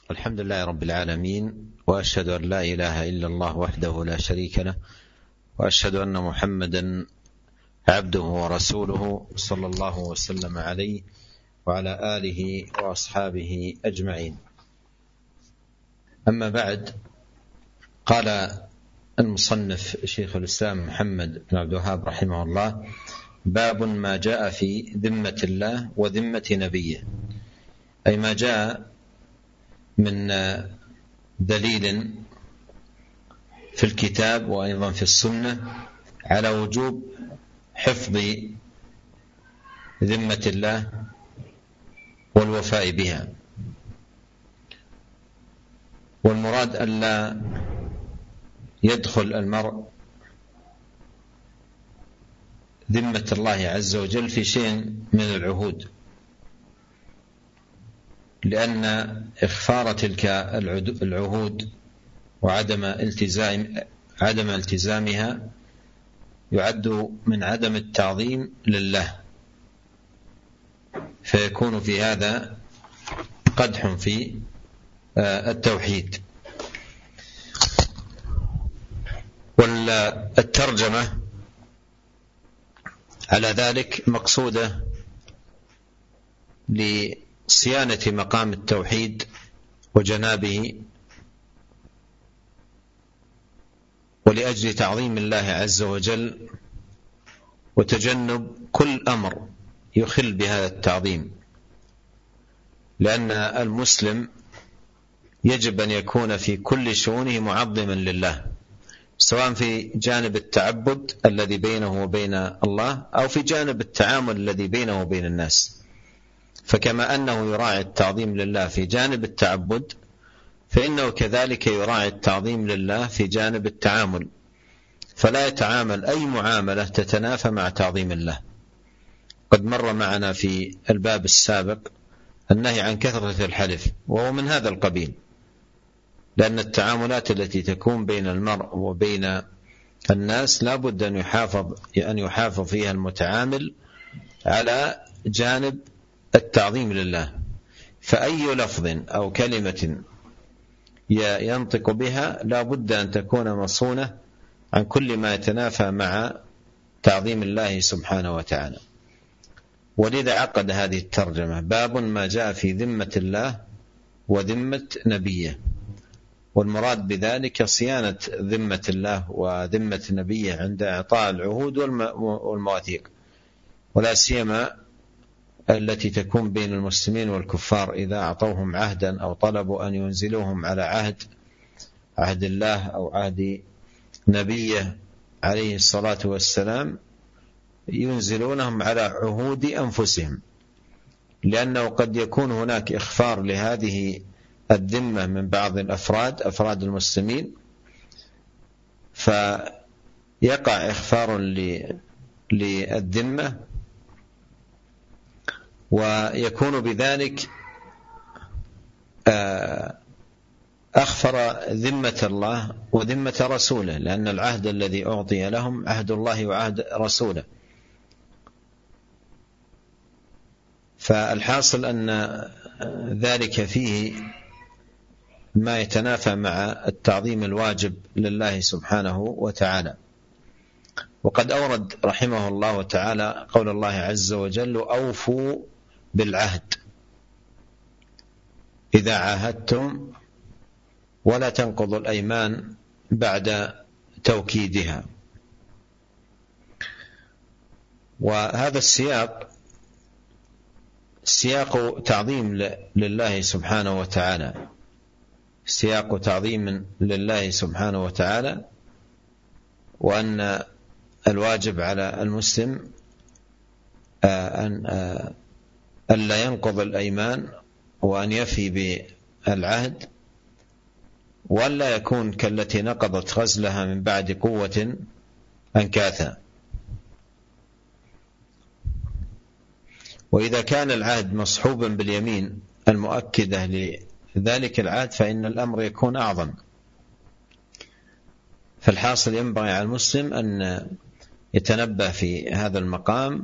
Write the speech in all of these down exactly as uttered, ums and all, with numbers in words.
الحمد لله رب العالمين، وأشهد أن لا إله إلا الله وحده لا شريك له، وأشهد أن محمدا عبده ورسوله صلى الله وسلم عليه وعلى آله وأصحابه أجمعين. أما بعد، قال المصنف شيخ الإسلام محمد بن عبد الوهاب رحمه الله: باب ما جاء في ذمة الله وذمة نبيه، أي ما جاء من دليل في الكتاب وأيضا في السنة على وجوب حفظ ذمة الله والوفاء بها. والمراد ألا يدخل المرء ذمة الله عز وجل في شيء من العهود، لأن إخفار تلك العهود وعدم التزام عدم التزامها يعد من عدم التعظيم لله، فيكون في هذا قدح في التوحيد. والترجمة على ذلك مقصودة لصيانة مقام التوحيد وجنابه، ولأجل تعظيم الله عز وجل وتجنب كل أمر يخل بهذا التعظيم، لأن المسلم يجب أن يكون في كل شؤونه معظما لله، سواء في جانب التعبد الذي بينه وبين الله أو في جانب التعامل الذي بينه وبين الناس. فكما أنه يراعي التعظيم لله في جانب التعبد، فإنه كذلك يراعي التعظيم لله في جانب التعامل، فلا يتعامل أي معاملة تتنافى مع تعظيم الله. قد مر معنا في الباب السابق النهي عن كثرة الحلف، وهو من هذا القبيل، لأن التعاملات التي تكون بين المرء وبين الناس لا بد أن يحافظ أن يحافظ فيها المتعامل على جانب التعظيم لله، فأي لفظ أو كلمة ينطق بها لا بد أن تكون مصونة عن كل ما يتنافى مع تعظيم الله سبحانه وتعالى. ولذا عقد هذه الترجمة: باب ما جاء في ذمة الله وذمة نبيه. والمراد بذلك صيانة ذمة الله وذمة نبيه عند إعطاء العهود والمواثيق، ولا سيما التي تكون بين المسلمين والكفار إذا أعطوهم عهدا أو طلبوا أن ينزلوهم على عهد عهد الله أو عهد نبيه عليه الصلاة والسلام، ينزلونهم على عهود أنفسهم، لأنه قد يكون هناك إخفار لهذه الذمة من بعض الأفراد أفراد المسلمين، فيقع إخفار للذمة، ويكون بذلك أخفر ذمة الله وذمة رسوله، لأن العهد الذي أعطي لهم عهد الله وعهد رسوله. فالحاصل أن ذلك فيه ما يتنافى مع التعظيم الواجب لله سبحانه وتعالى. وقد أورد رحمه الله تعالى قول الله عز وجل: أوفوا بالعهد إذا عاهدتم ولا تنقضوا الأيمان بعد توكيدها. وهذا السياق سياق تعظيم لله سبحانه وتعالى، سياق تعظيم لله سبحانه وتعالى، وأن الواجب على المسلم أن ألا ينقض الأيمان وأن يفي بالعهد، ولا يكون كالتي نقضت غزلها من بعد قوة أنكاثا. وإذا كان العهد مصحوبا باليمين المؤكدة لذلك العهد فإن الأمر يكون أعظم. فالحاصل ينبغي على المسلم أن يتنبه في هذا المقام،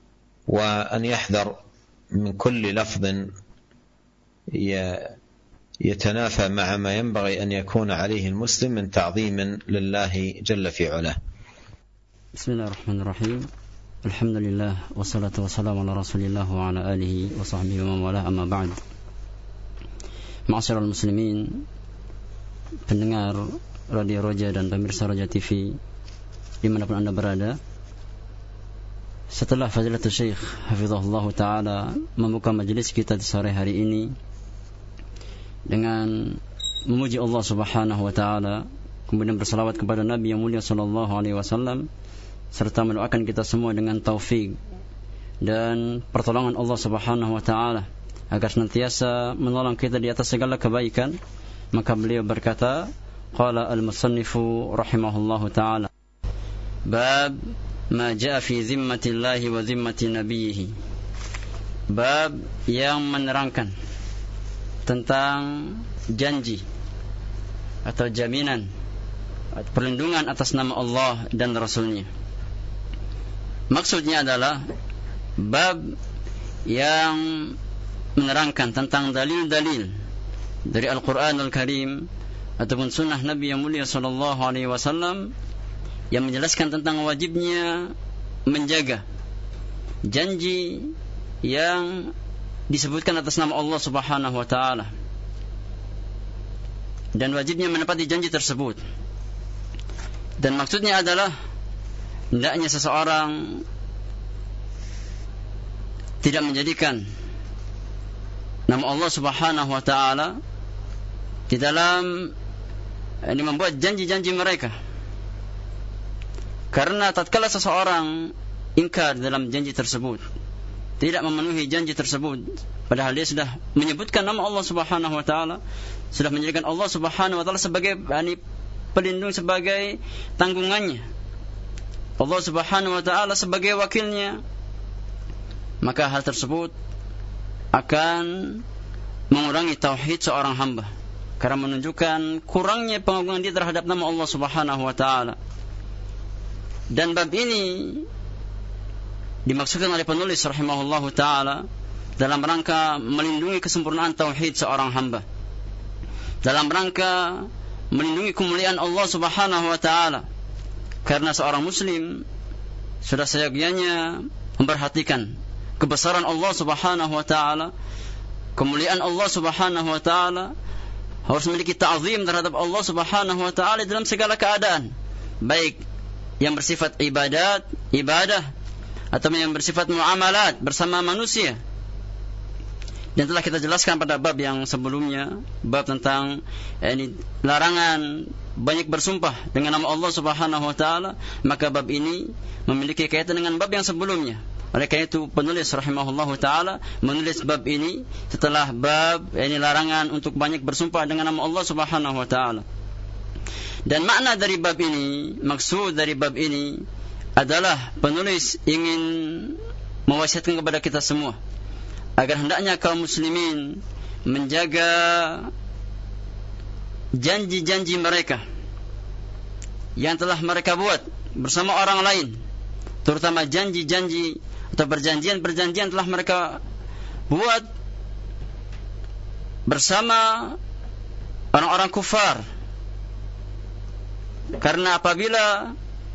وأن يحذر من كل لفظ يتنافى مع ما ينبغي أن يكون عليه المسلم من تعظيم لله جل في علاه. بسم الله الرحمن الرحيم. الحمد لله والصلاة والسلام على رسول الله وعلى آله وصحبه ومن والاه, amma ba'd. Ma'asyiral muslimin, pendengar Radio Roja dan pemirsa Roja T V dimanapun anda berada, setelah Fadilatul Syekh Hafizahullah Ta'ala membuka majelis kita di sore hari ini dengan memuji Allah Subhanahu wa Ta'ala, kemudian bersalawat kepada Nabi yang mulia sallallahu alaihi wasallam, serta mendoakan kita semua dengan taufik dan pertolongan Allah Subhanahu wa Ta'ala agar senantiasa menolong kita di atas segala kebaikan, maka beliau berkata, qala al-musannifu rahimahullahu ta'ala, bab ma jaa fi zimmatillahi wa zimmati nabiyhi, bab yang menerangkan tentang janji atau jaminan perlindungan atas nama Allah dan Rasulnya. Maksudnya adalah bab yang menerangkan tentang dalil-dalil dari Al-Quranul Karim ataupun sunnah Nabi yang mulia sallallahu alaihi wasallam yang menjelaskan tentang wajibnya menjaga janji yang disebutkan atas nama Allah Subhanahu wa Ta'ala, dan wajibnya menepati janji tersebut. Dan maksudnya adalah hendaknya seseorang tidak menjadikan nama Allah Subhanahu wa Ta'ala di dalam ini membuat janji-janji mereka, karena tatkala seseorang ingkar dalam janji tersebut, tidak memenuhi janji tersebut, padahal dia sudah menyebutkan nama Allah Subhanahu wa Ta'ala, sudah menjadikan Allah Subhanahu wa Ta'ala sebagai yani, pelindung, sebagai tanggungannya, Allah Subhanahu wa Ta'ala sebagai wakilnya, maka hal tersebut akan mengurangi tauhid seorang hamba, karena menunjukkan kurangnya pengagungan dia terhadap nama Allah Subhanahu wa Ta'ala. Dan bab ini dimaksudkan oleh penulis rahimahullahu ta'ala dalam rangka melindungi kesempurnaan tauhid seorang hamba, dalam rangka melindungi kemuliaan Allah Subhanahu wa Ta'ala, karena seorang muslim sudah seyogyanya memperhatikan kebesaran Allah Subhanahu wa Ta'ala, kemuliaan Allah Subhanahu wa Ta'ala, harus memiliki ta'zim terhadap Allah Subhanahu wa Ta'ala dalam segala keadaan, baik yang bersifat ibadat, ibadah, atau yang bersifat muamalat bersama manusia. Dan telah kita jelaskan pada bab yang sebelumnya, bab tentang eh, ini, larangan banyak bersumpah dengan nama Allah Subhanahu wa Ta'ala, maka bab ini memiliki kaitan dengan bab yang sebelumnya. Oleh karena itu penulis rahimahullahu ta'ala menulis bab ini setelah bab ini larangan untuk banyak bersumpah dengan nama Allah Subhanahu wa Ta'ala. Dan makna dari bab ini, maksud dari bab ini adalah penulis ingin mewasiatkan kepada kita semua agar hendaknya kaum muslimin menjaga janji-janji mereka yang telah mereka buat bersama orang lain, terutama janji-janji atau perjanjian-perjanjian telah mereka buat bersama orang-orang kufar. Karena apabila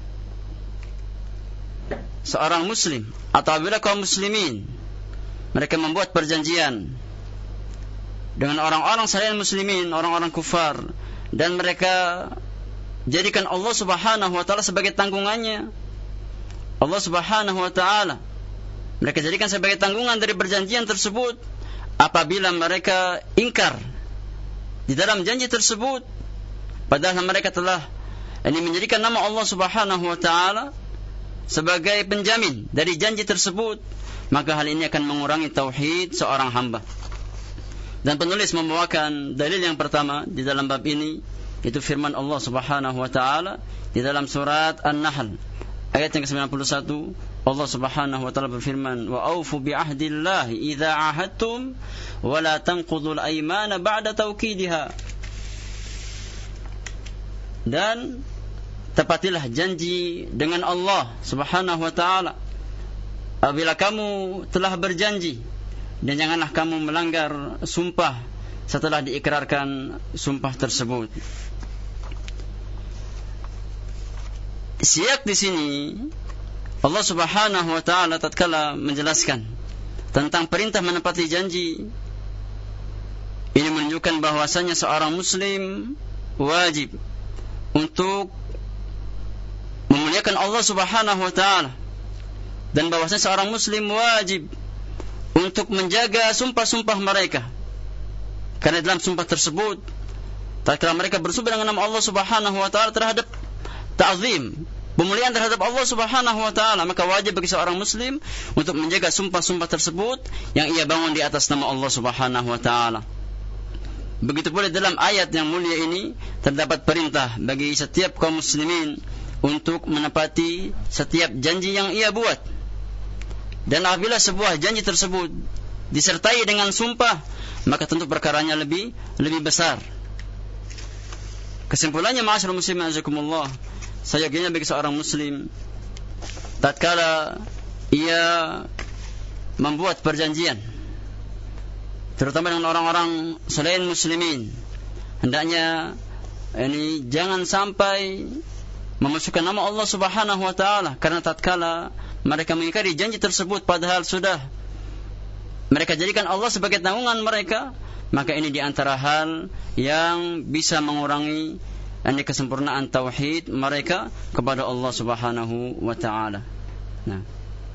seorang muslim atau apabila kaum muslimin mereka membuat perjanjian dengan orang-orang selain muslimin, orang-orang kufar, dan mereka jadikan Allah Subhanahu wa Ta'ala sebagai tanggungannya, Allah Subhanahu wa Ta'ala mereka jadikan sebagai tanggungan dari perjanjian tersebut, apabila mereka ingkar di dalam janji tersebut, padahal mereka telah ini menjadikan nama Allah Subhanahu wa Ta'ala sebagai penjamin dari janji tersebut, maka hal ini akan mengurangi tauhid seorang hamba. Dan penulis membawakan dalil yang pertama di dalam bab ini, itu firman Allah Subhanahu wa Ta'ala di dalam surat An-Nahl ayat yang ke sembilan puluh satu. Allah Subhanahu wa Ta'ala berfirman, wa aufu bi ahdillahi idza ahadtum wa la tanqudul aymana ba'da tawkidiha. Dan tepatilah janji dengan Allah Subhanahu wa Ta'ala apabila kamu telah berjanji, dan janganlah kamu melanggar sumpah setelah diikrarkan sumpah tersebut. Siyak di sini Allah Subhanahu wa taala tatkala menjelaskan tentang perintah menepati janji, ini menunjukkan bahwasanya seorang muslim wajib untuk memuliakan Allah Subhanahu wa taala, dan bahwasanya seorang muslim wajib untuk menjaga sumpah-sumpah mereka. Karena dalam sumpah tersebut tatkala mereka bersumpah dengan nama Allah Subhanahu wa taala terhadap ta'zim, pemuliaan terhadap Allah Subhanahu wa taala, maka wajib bagi seorang muslim untuk menjaga sumpah-sumpah tersebut yang ia bangun di atas nama Allah Subhanahu wa taala. Begitu pula dalam ayat yang mulia ini terdapat perintah bagi setiap kaum muslimin untuk menepati setiap janji yang ia buat. Dan apabila sebuah janji tersebut disertai dengan sumpah, maka tentu perkaranya lebih lebih besar. Kesimpulannya, ma'asyiral muslimin azakumullah, seyogianya bagi seorang muslim tatkala ia membuat perjanjian, terutama dengan orang-orang selain muslimin, hendaknya ini jangan sampai memasukkan nama Allah Subhanahu wa taala, karena tatkala mereka mengingkari janji tersebut padahal sudah mereka jadikan Allah sebagai tanggungan mereka, maka ini di antara hal yang bisa mengurangi ini kesempurnaan tauhid mereka kepada Allah Subhanahu wa taala. Nah.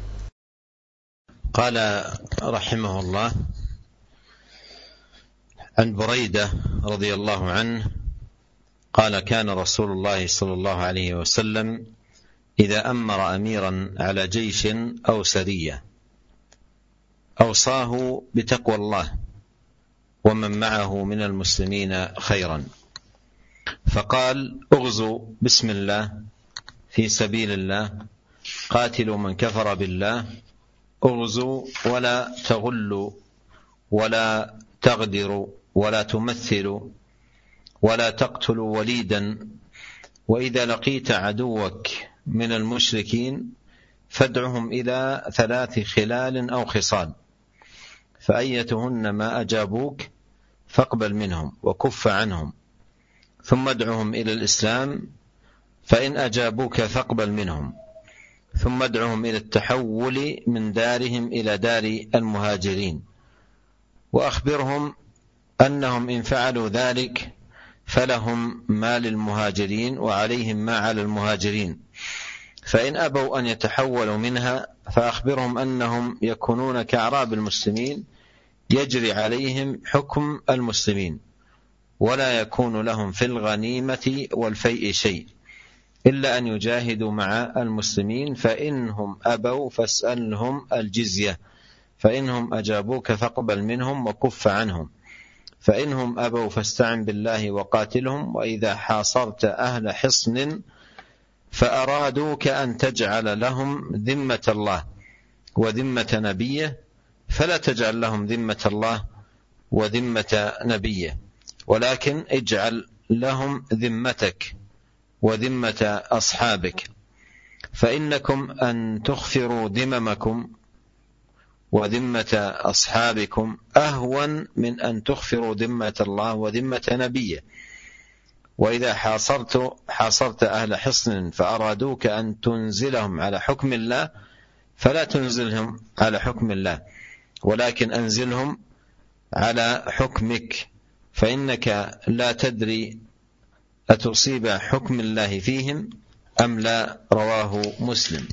Qala rahimahullah an Buraidah radhiyallahu anhu qala kana Rasulullah sallallahu alaihi wasallam idza amara amiran ala jayshin aw sariyah awsahu bitaqwa Allah wa man ma'ahu min al-muslimin khairan فقال اغزوا بسم الله في سبيل الله قاتلوا من كفر بالله اغزوا ولا تغلوا ولا تغدروا ولا تمثلوا ولا تقتلوا وليدا وإذا لقيت عدوك من المشركين فادعهم إلى ثلاث خلال أو خصال فأيتهن ما أجابوك فاقبل منهم وكف عنهم ثم ادعهم إلى الإسلام فإن أجابوك فاقبل منهم ثم ادعهم إلى التحول من دارهم إلى دار المهاجرين وأخبرهم أنهم إن فعلوا ذلك فلهم ما للمهاجرين وعليهم ما على المهاجرين فإن أبوا أن يتحولوا منها فأخبرهم أنهم يكونون كأعراب المسلمين يجري عليهم حكم المسلمين ولا يكون لهم في الغنيمة والفيء شيء إلا أن يجاهدوا مع المسلمين فإنهم أبوا فاسألهم الجزية فإنهم أجابوك فاقبل منهم وكف عنهم فإنهم أبوا فاستعن بالله وقاتلهم وإذا حاصرت أهل حصن فأرادوك أن تجعل لهم ذمة الله وذمة نبيه فلا تجعل لهم ذمة الله وذمة نبيه ولكن اجعل لهم ذمتك وذمة أصحابك فإنكم أن تغفروا ذممكم وذمة أصحابكم أهون من أن تغفروا ذمة الله وذمة نبيه وإذا حاصرت حاصرت أهل حصن فأرادوك أن تنزلهم على حكم الله فلا تنزلهم على حكم الله ولكن أنزلهم على حكمك فإنك لا تدري أتصيب حكم الله فيهم أم لا. رواه مسلم.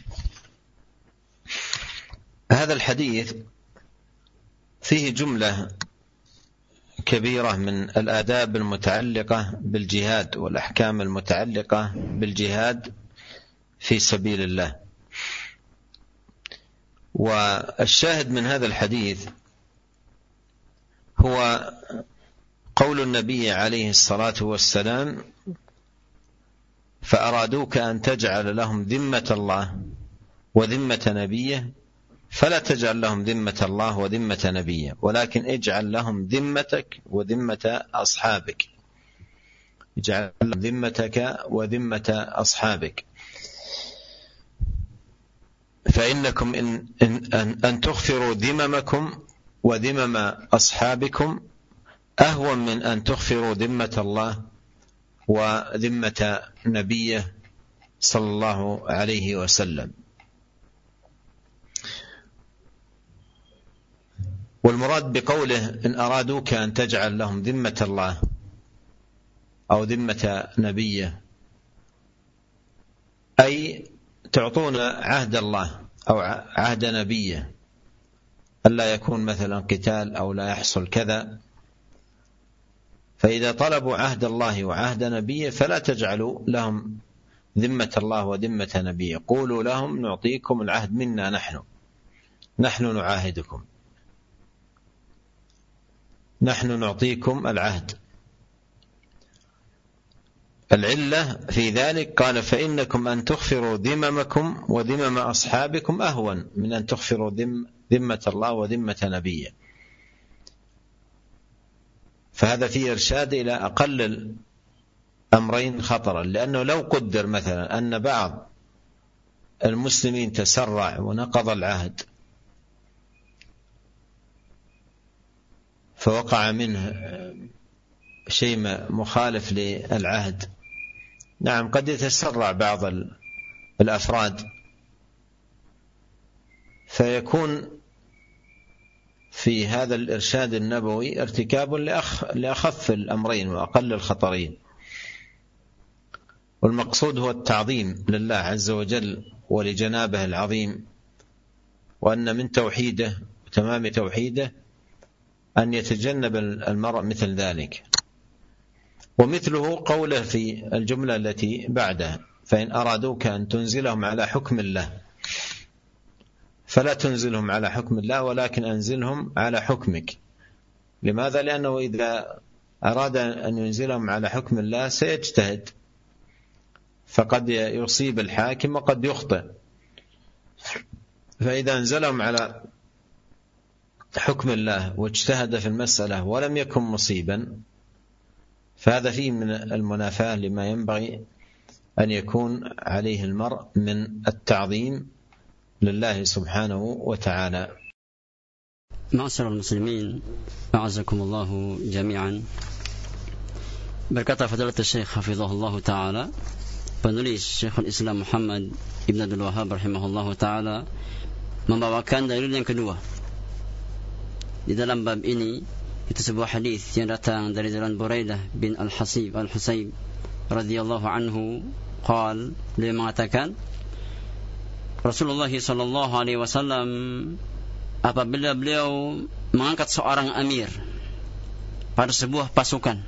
هذا الحديث فيه جملة كبيرة من الآداب المتعلقة بالجهاد والأحكام المتعلقة بالجهاد في سبيل الله. والشاهد من هذا الحديث هو قول النبي عليه الصلاة والسلام فأرادوك أن تجعل لهم ذمة الله وذمة نبيه فلا تجعل لهم ذمة الله وذمة نبيه ولكن اجعل لهم ذمتك وذمة أصحابك اجعل لهم ذمتك وذمة أصحابك فإنكم إن, إن, أن, أن تغفروا ذممكم وذمم أصحابكم أهون من أن تخفروا ذمة الله وذمة نبيه صلى الله عليه وسلم. والمراد بقوله إن أرادوك أن تجعل لهم ذمة الله أو ذمة نبيه أي تعطون عهد الله أو عهد نبيه ألا يكون مثلا قتال أو لا يحصل كذا، فإذا طلبوا عهد الله وعهد نبيه فلا تجعلوا لهم ذمة الله وذمة نبيه، قولوا لهم نعطيكم العهد منا نحن نحن نعاهدكم، نحن نعطيكم العهد. العلة في ذلك قال فإنكم أن تغفروا ذممكم وذمم أصحابكم أهون من أن تغفروا ذمة الله وذمة نبيه. فهذا فيه إرشاد إلى أقل الأمرين خطرا، لأنه لو قدر مثلا أن بعض المسلمين تسرع ونقض العهد فوقع منه شيء مخالف للعهد، نعم قد يتسرع بعض الأفراد فيكون في هذا الإرشاد النبوي ارتكاب لأخف الأمرين وأقل الخطرين. والمقصود هو التعظيم لله عز وجل ولجنابه العظيم، وأن من توحيده وتمام توحيده أن يتجنب المرء مثل ذلك. ومثله قوله في الجملة التي بعدها فإن أرادوك أن تنزلهم على حكم الله، فلا تنزلهم على حكم الله ولكن أنزلهم على حكمك. لماذا؟ لأنه إذا أراد أن ينزلهم على حكم الله سيجتهد، فقد يصيب الحاكم وقد يخطئ، فإذا أنزلهم على حكم الله واجتهد في المسألة ولم يكن مصيبا فهذا فيه من المنافاة لما ينبغي أن يكون عليه المرء من التعظيم لله سبحانه وتعالى. معاشر المسلمين أعزكم الله جميعا. Berkata Fadilatul Syekh hafizahullah taala, penulis Syekhul Islam Muhammad Ibn Abdul Wahhab rahimahullah taala membawakan dalil yang kedua di dalam bab ini, itu sebuah hadis yang datang dari jalan Buraidah bin Al-Hasib Al-Husayb radhiyallahu anhu qala, beliau mengatakan Rasulullah sallallahu alaihi wasallam apabila beliau mengangkat seorang amir pada sebuah pasukan,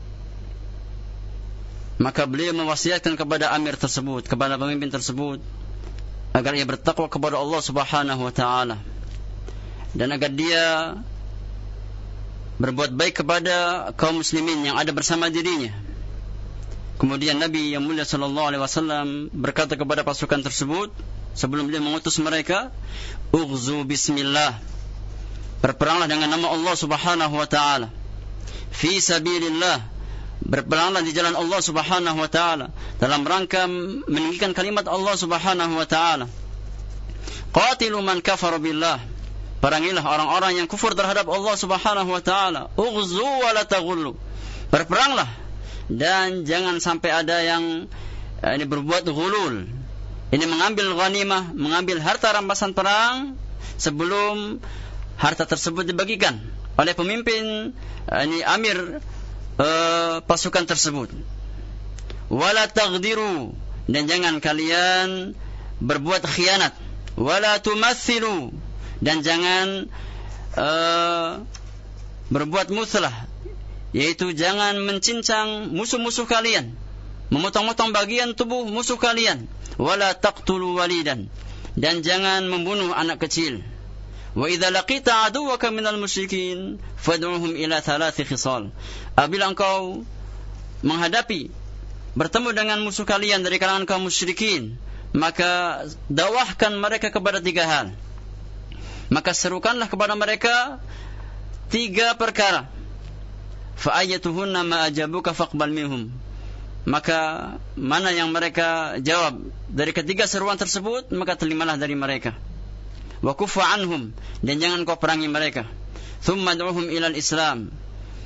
maka beliau mewasiatkan kepada amir tersebut, kepada pemimpin tersebut, agar ia bertakwa kepada Allah Subhanahu wa taala dan agar dia berbuat baik kepada kaum muslimin yang ada bersama dirinya. Kemudian Nabi yang mulia sallallahu alaihi wasallam berkata kepada pasukan tersebut sebelum beliau mengutus mereka, "Ughzu bismillah." Berperanglah dengan nama Allah Subhanahu wa taala. Fi sabilillah. Berperanglah di jalan Allah Subhanahu wa taala dalam rangka meninggikan kalimat Allah Subhanahu wa taala. Qatilu man kafara billah. Perangilah orang-orang yang kufur terhadap Allah Subhanahu wa taala. Ughzu wa la taghullu. Berperanglah dan jangan sampai ada yang ini berbuat ghulul. Ini mengambil ghanimah, mengambil harta rampasan perang sebelum harta tersebut dibagikan oleh pemimpin ini amir uh, pasukan tersebut. Wala taghdiru, dan jangan kalian berbuat khianat. Wala tumathilu, dan jangan uh, berbuat muslah, yaitu jangan mencincang musuh-musuh kalian, memotong-motong bagian tubuh musuh kalian. Wala taqtulu walidan, dan jangan membunuh anak kecil. Wa idza laqita aduwaka minal musyrikin fad'uhum ila thalathi khisal. Apabila engkau menghadapi bertemu dengan musuh kalian dari kalangan kaum musyrikin, maka dakwahkan mereka kepada tiga hal. Maka serukanlah kepada mereka tiga perkara. Fa ayatuhunna ma ajabuka faqbal minhum. Maka mana yang mereka jawab dari ketiga seruan tersebut, maka terimalah dari mereka. Wa kufa anhum, dan jangan kau perangi mereka. Thumma ad'uhum ilal Islam,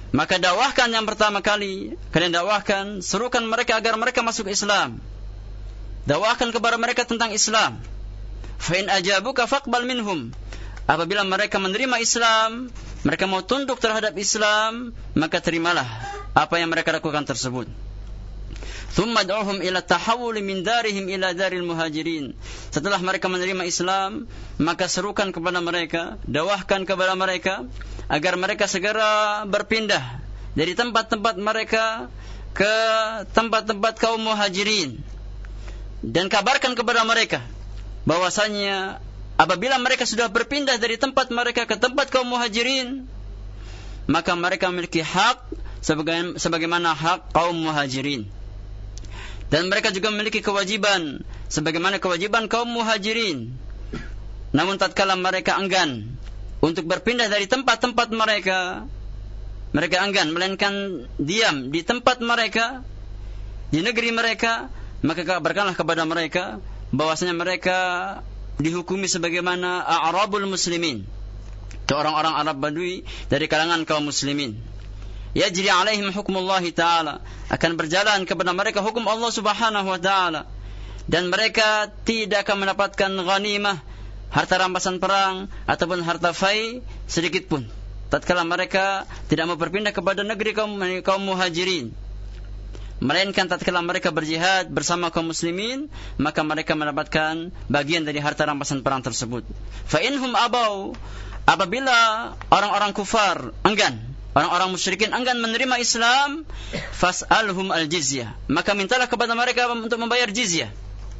Maka dakwahkan yang pertama kali, kalian dakwahkan, serukan mereka agar mereka masuk Islam. Dakwahkan kepada mereka tentang Islam. Fa in ajabuka faqbal minhum. Apabila mereka menerima Islam, mereka mau tunduk terhadap Islam, maka terimalah apa yang mereka lakukan tersebut. Thumma ad'uhum ila tahawul min darihim ila daril muhajirin. Setelah mereka menerima Islam, maka serukan kepada mereka, dakwahkan kepada mereka agar mereka segera berpindah dari tempat-tempat mereka ke tempat-tempat kaum muhajirin. Dan kabarkan kepada mereka bahwasanya apabila mereka sudah berpindah dari tempat mereka ke tempat kaum muhajirin, maka mereka memiliki hak sebagaimana hak kaum muhajirin. Dan mereka juga memiliki kewajiban sebagaimana kewajiban kaum muhajirin. Namun tatkala mereka enggan untuk berpindah dari tempat-tempat mereka, mereka enggan melainkan diam di tempat mereka, di negeri mereka, maka kabarkanlah kepada mereka bahwasanya mereka dihukumi sebagaimana a'rabul muslimin, ke orang-orang Arab Badui dari kalangan kaum muslimin. Yajri alaihim hukmullah ta'ala, akan berjalan kepada mereka hukum Allah subhanahu wa ta'ala. Dan mereka tidak akan mendapatkan ghanimah, harta rampasan perang ataupun harta fai sedikit pun tatkala mereka tidak mau berpindah kepada negeri kaum, kaum muhajirin. Melainkan tatkala mereka berjihad bersama kaum muslimin, maka mereka mendapatkan bagian dari harta rampasan perang tersebut. Fa inhum abau, apabila orang-orang kufar enggan, orang-orang musyrikin enggan menerima Islam, fas'alhum al-jizyah, maka mintalah kepada mereka untuk membayar jizyah.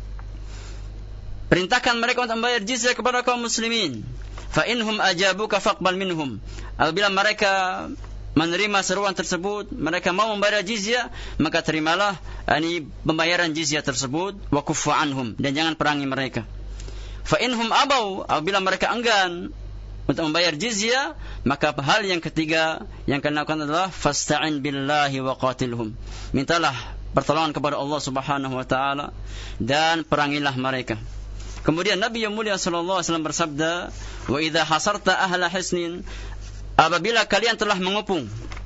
Perintahkan mereka untuk membayar jizyah kepada kaum muslimin. Fa inhum ajabuka faqbal minhum, apabila mereka menerima seruan tersebut, mereka mau membayar jizyah, maka terimalah ini pembayaran jizyah tersebut, wa kuffu anhum, dan jangan perangi mereka. Fa inhum abau, apabila mereka enggan untuk membayar jizyah, maka hal yang ketiga yang kalian lakukan adalah fasta'in billahi wa qatilhum, mintalah pertolongan kepada Allah Subhanahu wa taala dan perangilah mereka. Kemudian Nabi yang mulia sallallahu alaihi wasallam bersabda, wa idza hasarta ahla hisnin, apabila kalian telah mengepung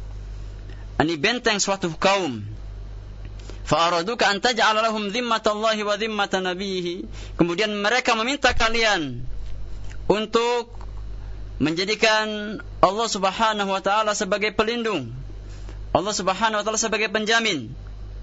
ani benteng suatu kaum, fa araduka an taj'ala lahum dhimmatallahi wa dhimmata nabiyhi, kemudian mereka meminta kalian untuk menjadikan Allah Subhanahu wa taala sebagai pelindung, Allah Subhanahu wa taala sebagai penjamin,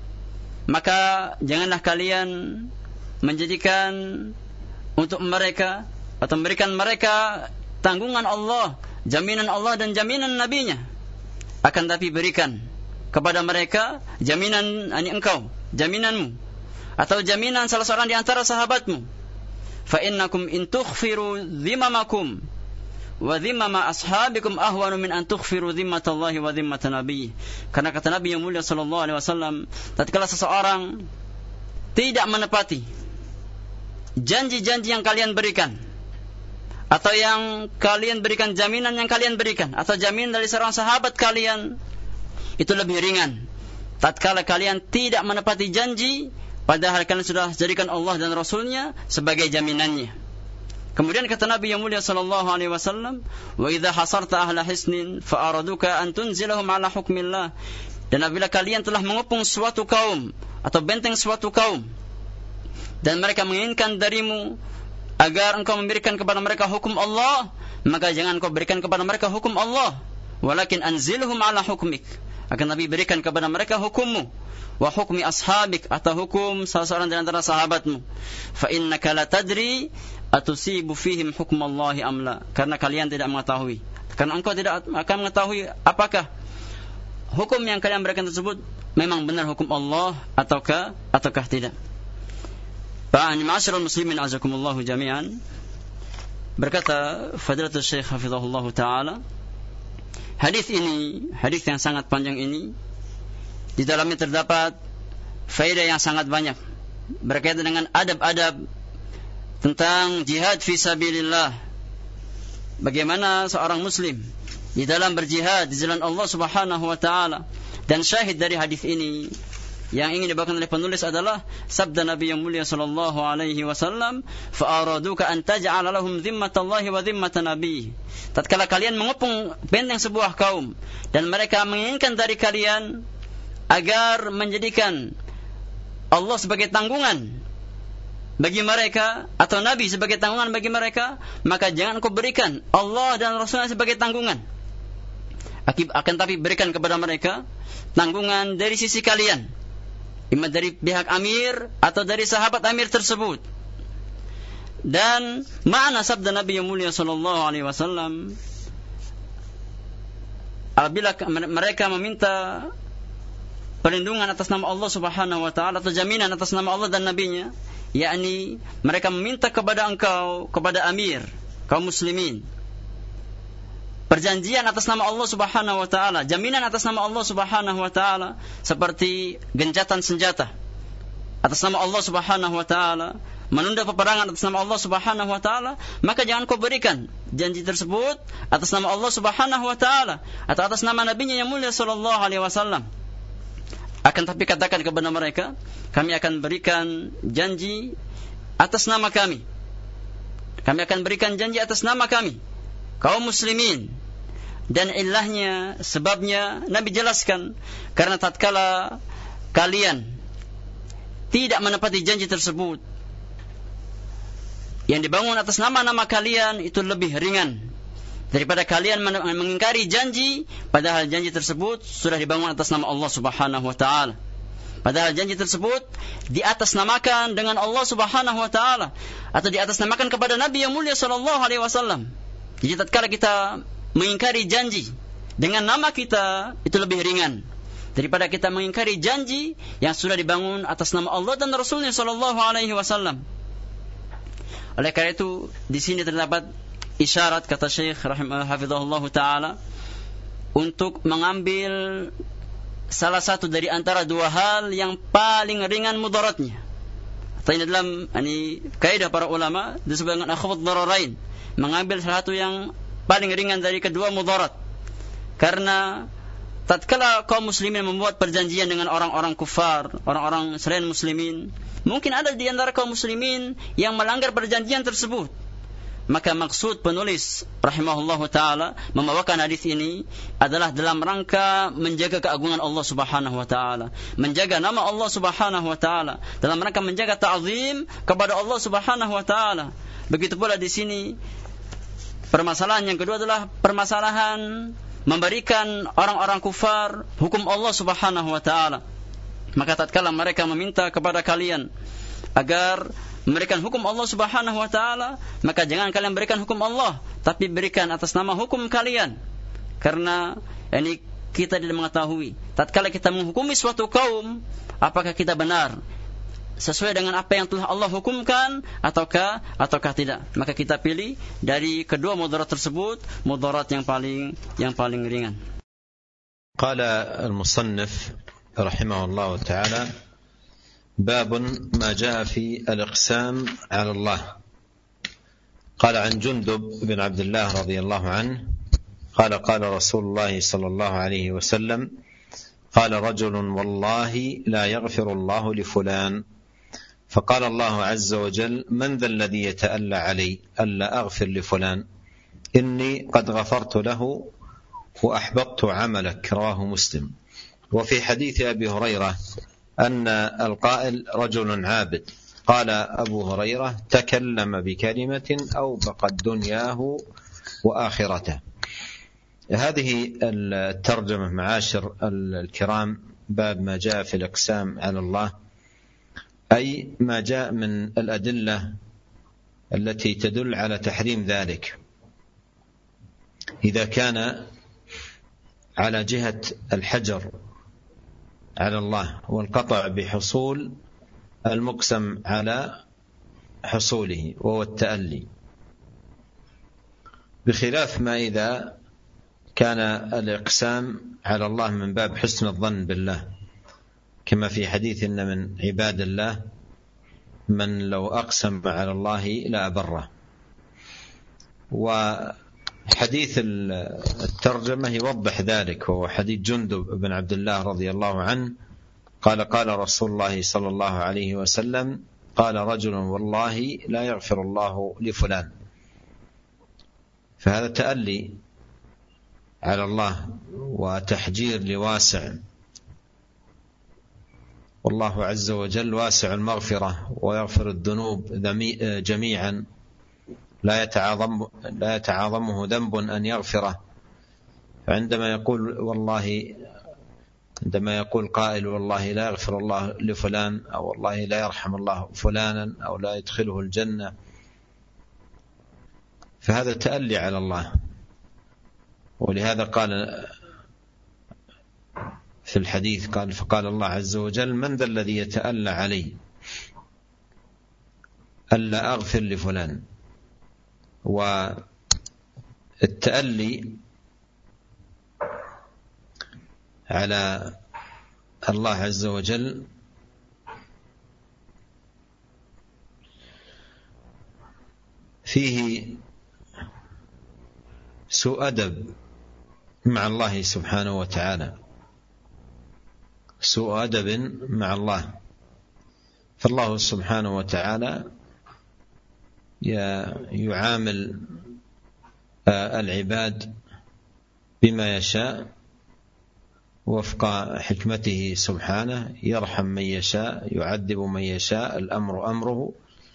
maka janganlah kalian menjadikan untuk mereka atau memberikan mereka tanggungan Allah, jaminan Allah dan jaminan nabinya, akan tapi berikan kepada mereka jaminan ani engkau, jaminanmu atau jaminan salah seorang di antara sahabatmu. Fa innakum in tukhfiru dhimamakum wa dhimama ashabikum ahwanu min an tukhfiru dhimmatallahi wa dhimmata nabiyyi. Karena kata Nabi yang mulia sallallahu alaihi wasallam, tatkala seseorang tidak menepati janji-janji yang kalian berikan, atau yang kalian berikan, jaminan yang kalian berikan, atau jaminan dari seorang sahabat kalian, itu lebih ringan tatkala kalian tidak menepati janji, padahal kalian sudah jadikan Allah dan Rasulnya sebagai jaminannya. Kemudian kata Nabi yang mulia sallallahu alaihi wasallam, wa idza hasarta ahla hisnin fa araduka an tunzilahum ala hukmillah, dan apabila kalian telah mengepung suatu kaum atau benteng suatu kaum, dan mereka menginginkan darimu agar engkau memberikan kepada mereka hukum Allah, maka jangan engkau berikan kepada mereka hukum Allah, walakin anzilhum ala hukmik, akan Nabi berikan kepada mereka hukummu, wa hukmi ashabik, atau hukum salah seorang di antara sahabatmu. Fa innaka la tadri atusibu fihim hukmallahi amla, karena kalian tidak mengetahui, karena engkau tidak akan mengetahui apakah hukum yang kalian berikan tersebut memang benar hukum Allah ataukah ataukah tidak. Ba'an ma'asyiral muslimin azakumullahu jami'an, berkata Fadilatul Syekh hafizahullah ta'ala, hadis ini, hadis yang sangat panjang ini, di dalamnya terdapat faedah yang sangat banyak berkaitan dengan adab-adab tentang jihad fi sabilillah, bagaimana seorang muslim di dalam berjihad di jalan Allah Subhanahu wa taala. Dan syahid dari hadis ini yang ingin dibawakan oleh penulis adalah sabda Nabi yang mulia sallallahu alaihi wasallam, "Fa'araduka an taj'ala lahum zimmatallahi wa zimmata nabi." Tatkala kalian mengepung benteng sebuah kaum dan mereka menginginkan dari kalian agar menjadikan Allah sebagai tanggungan bagi mereka atau Nabi sebagai tanggungan bagi mereka, maka jangan kau berikan Allah dan Rasulnya sebagai tanggungan. Akan tapi berikan kepada mereka tanggungan dari sisi kalian, imma dari pihak amir atau dari sahabat amir tersebut. Dan makna sabda Nabi yang mulia sallallahu alaihi wasallam, apabila mereka meminta perlindungan atas nama Allah Subhanahu wa taala atau jaminan atas nama Allah dan nabinya, yakni mereka meminta kepada engkau, kepada amir kaum muslimin, perjanjian atas nama Allah Subhanahu wa taala, jaminan atas nama Allah Subhanahu wa taala, seperti gencatan senjata atas nama Allah Subhanahu wa taala, menunda peperangan atas nama Allah Subhanahu wa taala, maka jangan kau berikan janji tersebut atas nama Allah Subhanahu wa taala atau atas nama nabinya yang mulia sallallahu alaihi wasallam. Akan tapi katakan kepada mereka, kami akan berikan janji atas nama kami. Kami akan berikan janji atas nama kami, kaum muslimin. Dan ilahnya, sebabnya Nabi jelaskan, karena tatkala kalian tidak menepati janji tersebut, yang dibangun atas nama-nama kalian itu lebih ringan daripada kalian mengingkari janji, padahal janji tersebut sudah dibangun atas nama Allah Subhanahu wa taala. Padahal janji tersebut di atas namakan dengan Allah Subhanahu wa taala atau di atas namakan kepada Nabi yang mulia sallallahu alaihi wasallam. Jadi tatkala kita mengingkari janji dengan nama kita, itu lebih ringan daripada kita mengingkari janji yang sudah dibangun atas nama Allah dan Rasulnya sallallahu alaihi wasallam. Oleh karena itu di sini terdapat isyarat, kata Syekh rahimahullah hafizahullah taala, untuk mengambil salah satu dari antara dua hal yang paling ringan mudaratnya. Atau ini dalam ini kaidah para ulama disebut dengan akhwat dararain, mengambil salah satu yang paling ringan dari kedua mudarat. Karena tatkala kaum muslimin membuat perjanjian dengan orang-orang kufar, orang-orang selain muslimin, mungkin ada di antara kaum muslimin yang melanggar perjanjian tersebut. Maka maksud penulis rahimahullahu taala membawakan hadis ini adalah dalam rangka menjaga keagungan Allah Subhanahu wa taala, menjaga nama Allah Subhanahu wa taala, dalam rangka menjaga ta'zim kepada Allah Subhanahu wa taala. Begitu pula di sini permasalahan yang kedua adalah permasalahan memberikan orang-orang kufar hukum Allah Subhanahu wa taala. Maka tatkala mereka meminta kepada kalian agar memberikan hukum Allah Subhanahu wa taala, maka jangan kalian berikan hukum Allah, tapi berikan atas nama hukum kalian. Karena ini kita tidak mengetahui tatkala kita menghukumi suatu kaum, apakah kita benar sesuai dengan apa yang telah Allah hukumkan ataukah ataukah tidak. Maka kita pilih dari kedua mudarat tersebut, mudarat yang paling yang paling ringan. Qala al-musannif rahimahullah taala, باب ما جاء في الإقسام على الله. قال عن جندب بن عبد الله رضي الله عنه قال قال رسول الله صلى الله عليه وسلم قال رجل والله لا يغفر الله لفلان فقال الله عز وجل من ذا الذي يتألى علي ألا أغفر لفلان إني قد غفرت له وأحبطت عملك. رواه مسلم. وفي حديث أبي هريرة أن القائل رجل عابد. قال أبو هريرة تكلم بكلمة أوبقت دنياه وآخرته. هذه الترجمة معاشر الكرام باب ما جاء في الإقسام على الله، أي ما جاء من الأدلة التي تدل على تحريم ذلك إذا كان على جهة الحجر على الله والقطع بحصول المقسم على حصوله وهو التألي، بخلاف ما إذا كان الإقسام على الله من باب حسن الظن بالله، كما في حديث إن من عباد الله من لو أقسم على الله لا أبره. وحديث الترجمة يوضح ذلك، وهو حديث جندب بن عبد الله رضي الله عنه قال قال رسول الله صلى الله عليه وسلم قال رجل والله لا يغفر الله لفلان. فهذا تألي على الله وتحجير لواسع، والله عز وجل واسع المغفرة ويغفر الذنوب جميعا، لا يتعاظم لا يتعاظمه ذنب أن يغفره. عندما يقول والله عندما يقول قائل والله لا يغفر الله لفلان، أو والله لا يرحم الله فلانا، أو لا يدخله الجنة، فهذا تألي على الله. ولهذا قال في الحديث قال فقال الله عز وجل من ذا الذي يتألى علي ألا أغفر لفلان. والتألي على الله عز وجل فيه سوء أدب مع الله سبحانه وتعالى، سوء أدب مع الله. فالله سبحانه وتعالى يعامل العباد بما يشاء وفق حكمته سبحانه، يرحم من يشاء يعذب من يشاء، الأمر أمره.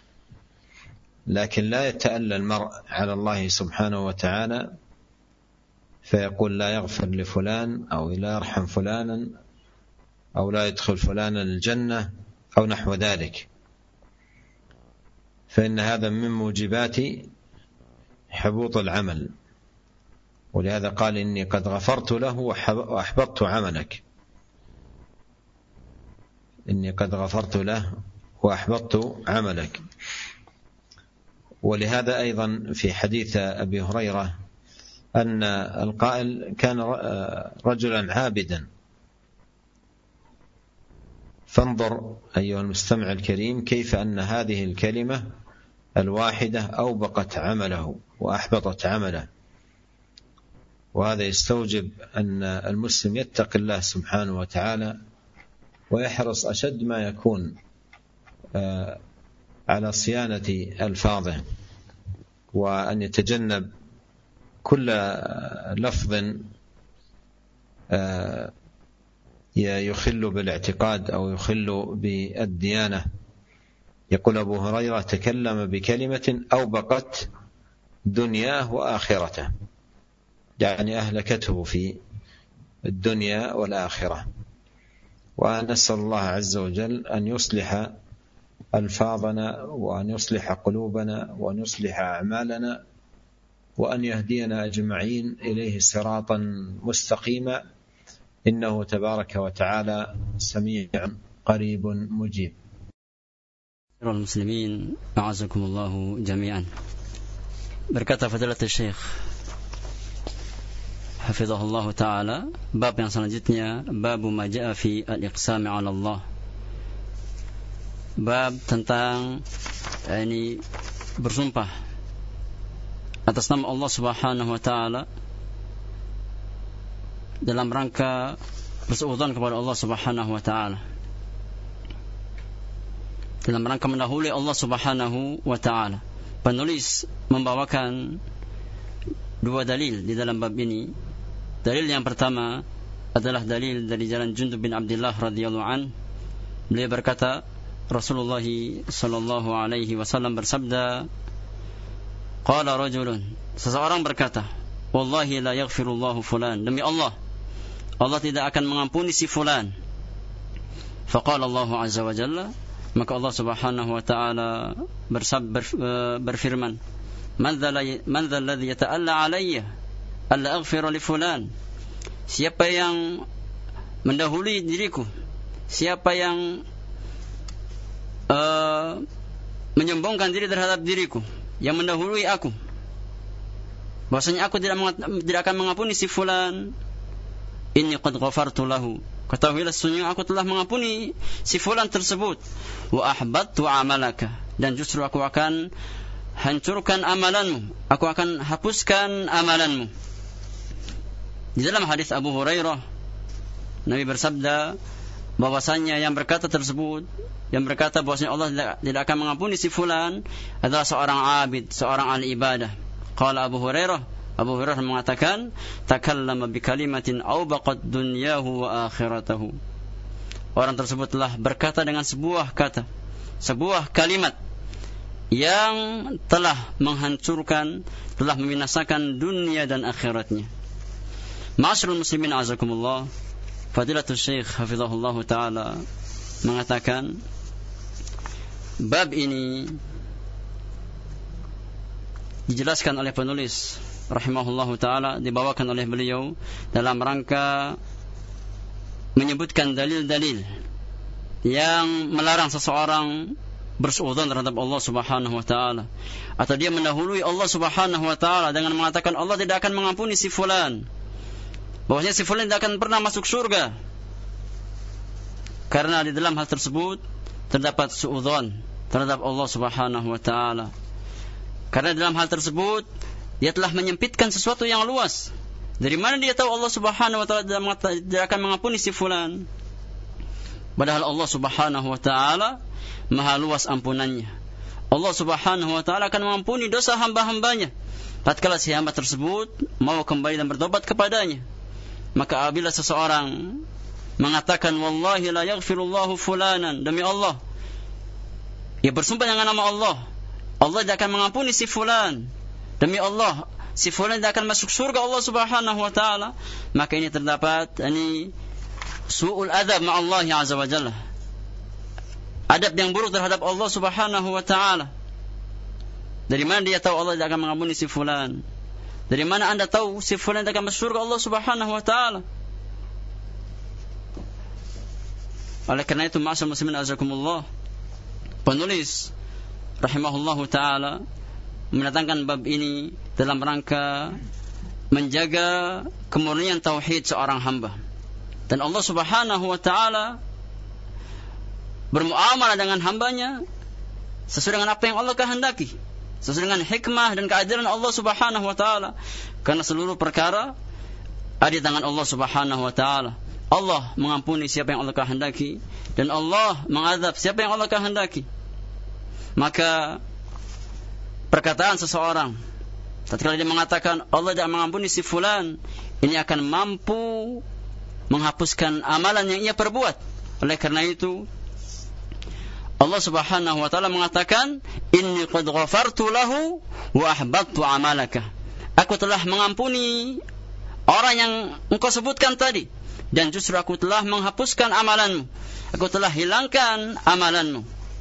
لكن لا يتألى المرء على الله سبحانه وتعالى فيقول لا يغفر لفلان، أو لا يرحم فلانا، أو لا يدخل فلانا الجنة، أو نحو ذلك، فإن هذا من موجبات حبوط العمل. ولهذا قال إني قد غفرت له وأحبطت عملك، إني قد غفرت له وأحبطت عملك. ولهذا أيضا في حديث أبي هريرة أن القائل كان رجلا عابدا، فانظر أيها المستمع الكريم كيف أن هذه الكلمة الواحدة أوبقت عمله وأحبطت عمله. وهذا يستوجب أن المسلم يتقي الله سبحانه وتعالى ويحرص أشد ما يكون على صيانة ألفاظه، وأن يتجنب كل لفظ يخل بالاعتقاد أو يخل بالديانة. يقول أبو هريرة تكلم بكلمة أوبقت دنياه وآخرته، يعني أهلكته في الدنيا والآخرة. ونسأل الله عز وجل أن يصلح ألفاظنا، وأن يصلح قلوبنا، وأن يصلح أعمالنا، وأن يهدينا أجمعين إليه صراطا مستقيما، إنه تبارك وتعالى سميع قريب مجيب. المسلمين أعزكم الله جميعا. Berkata Fadilatul Syekh hafizahullah ta'ala, bab yang selanjutnya, babu ma ja'a fi al-iqsami 'ala Allah, bab tentang ini bersumpah atas nama Allah Subhanahu wa ta'ala dalam rangka berseuzon kepada Allah Subhanahu wa ta'ala, dalam rangka mendahului Allah Subhanahu wa ta'ala. Penulis membawakan dua dalil di dalam bab ini. Dalil yang pertama adalah dalil dari jalan Jundub bin Abdullah radhiyallahu an. Beliau berkata, Rasulullah sallallahu alaihi wasallam bersabda, qala rajulun, seseorang berkata, wallahi la yaghfirullahu fulan, demi Allah, Allah tidak akan mengampuni si fulan. Faqala Allah azza wa jalla, maka Allah Subhanahu wa ta'ala bersab, ber, berfirman, man dhal ladzi yata'alla alayya alla aghfira li fulan, siapa yang mendahului diriku, siapa yang uh, menyombongkan diri terhadap diriku, yang mendahului aku, bahwasanya aku tidak, tidak akan mengampuni si fulan. Inni qad ghafartu lahu, ketahuilah sesungguhnya aku telah mengampuni si fulan tersebut. Wa ahbattu amalaka, dan justru aku akan hancurkan amalanmu, aku akan hapuskan amalanmu. Di dalam hadis Abu Hurairah, Nabi bersabda bahwasanya yang berkata tersebut, yang berkata bahwasanya Allah tidak, tidak akan mengampuni si fulan adalah seorang abid, seorang ahli ibadah. Qala Abu Hurairah, Abu Hurairah mengatakan, takallama bi kalimatin awbaqat dunyahu wa akhiratahu. Orang tersebut telah berkata dengan sebuah kata, sebuah kalimat yang telah menghancurkan, telah membinasakan dunia dan akhiratnya. Ma'asyiral muslimin azakumullah, Fadilatul Syekh hafizahullah taala mengatakan, bab ini dijelaskan oleh penulis rahimahullahu taala, dibawakan oleh beliau dalam rangka menyebutkan dalil-dalil yang melarang seseorang bersuudzon terhadap Allah Subhanahu wa taala, atau dia mendahului Allah Subhanahu wa taala dengan mengatakan Allah tidak akan mengampuni si fulan, bahwasanya si fulan tidak akan pernah masuk surga, karena di dalam hal tersebut terdapat suudzon terhadap Allah Subhanahu wa taala. Karena dalam hal tersebut dia telah menyempitkan sesuatu yang luas. Dari mana dia tahu Allah Subhanahu wa taala tidak akan mengampuni si fulan? Padahal Allah Subhanahu wa taala maha luas ampunannya. Allah Subhanahu wa taala akan mengampuni dosa hamba-hambanya tatkala si hamba tersebut mau kembali dan bertobat kepadanya. Maka apabila seseorang mengatakan wallahi la yaghfirullahu fulanan, demi Allah, ia bersumpah dengan nama Allah, Allah tidak akan mengampuni si fulan, demi Allah si fulan tidak akan masuk surga Allah Subhanahu wa taala, maka ini terdapat ini su'ul adab ma'allahi azza wa jalla, adab yang buruk terhadap Allah Subhanahu wa taala. Dari mana dia tahu Allah tidak akan mengampuni si fulan? Dari mana anda tahu si fulan tidak akan masuk surga Allah Subhanahu wa taala? Oleh karena itu, ma'asyiral muslimin azakumullah, penulis rahimahullahu taala mendatangkan bab ini dalam rangka menjaga kemurnian tauhid seorang hamba. Dan Allah Subhanahu wa taala bermuamalah dengan hambanya sesuai dengan apa yang Allah kehendaki, sesuai dengan hikmah dan keadilan Allah Subhanahu wa taala. Karena seluruh perkara ada di tangan Allah Subhanahu wa taala. Allah mengampuni siapa yang Allah kehendaki, dan Allah mengazab siapa yang Allah kehendaki. Maka perkataan seseorang tatkala dia mengatakan Allah tidak mengampuni si fulan, ini akan mampu menghapuskan amalan yang ia perbuat. Oleh karena itu Allah Subhanahu wa taala mengatakan, inni qad ghafartu lahu wa ahbattu amalaka. Aku telah mengampuni orang yang engkau sebutkan tadi, dan justru aku telah menghapuskan amalanmu, aku telah hilangkan amalanmu.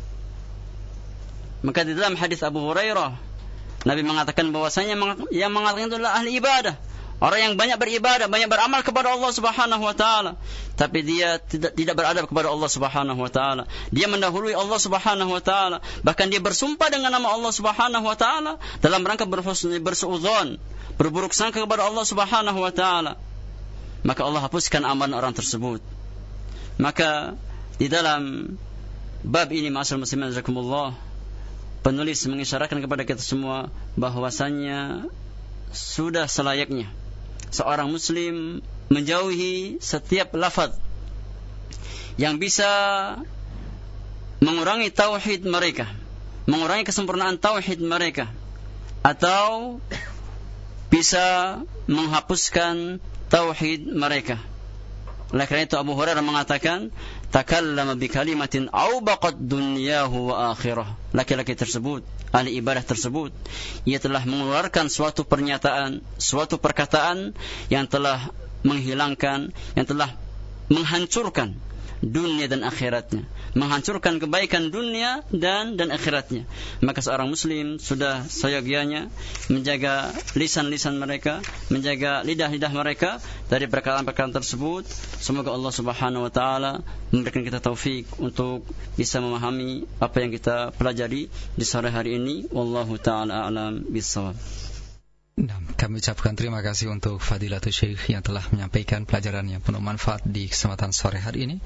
Maka di dalam hadis Abu Hurairah, Nabi mengatakan bahwasanya yang mengatakan itu adalah ahli ibadah, orang yang banyak beribadah, banyak beramal kepada Allah Subhanahu wa taala, tapi dia tidak tidak beradab kepada Allah Subhanahu wa taala. Dia mendahului Allah Subhanahu wa taala, bahkan dia bersumpah dengan nama Allah Subhanahu wa taala dalam rangka bersuudzon, berburuk sangka kepada Allah Subhanahu wa taala. Maka Allah hapuskan amalan orang tersebut. Maka di dalam bab ini, ma'asyiral muslimin jazakumullah, penulis mengisyaratkan kepada kita semua bahwasannya sudah selayaknya seorang muslim menjauhi setiap lafaz yang bisa mengurangi tauhid mereka, mengurangi kesempurnaan tauhid mereka, atau bisa menghapuskan tauhid mereka. Oleh karena itu Abu Hurairah mengatakan, takallama bi kalimatin awbaqat dunyahu wa akhirah. Laki-laki tersebut, ahli ibadah tersebut, ia telah mengeluarkan suatu pernyataan, suatu perkataan yang telah menghilangkan, yang telah menghancurkan dunia dan akhiratnya, menghancurkan kebaikan dunia dan dan akhiratnya. Maka seorang muslim sudah seyogianya menjaga lisan-lisan mereka, menjaga lidah-lidah mereka dari perkataan-perkataan tersebut. Semoga Allah Subhanahu wa taala memberikan kita taufik untuk bisa memahami apa yang kita pelajari di sore hari ini. Wallahu taala a'lam bissawab. Nah, kami ucapkan terima kasih untuk Fadilatul Syekh yang telah menyampaikan pelajaran yang penuh manfaat di kesempatan sore hari ini.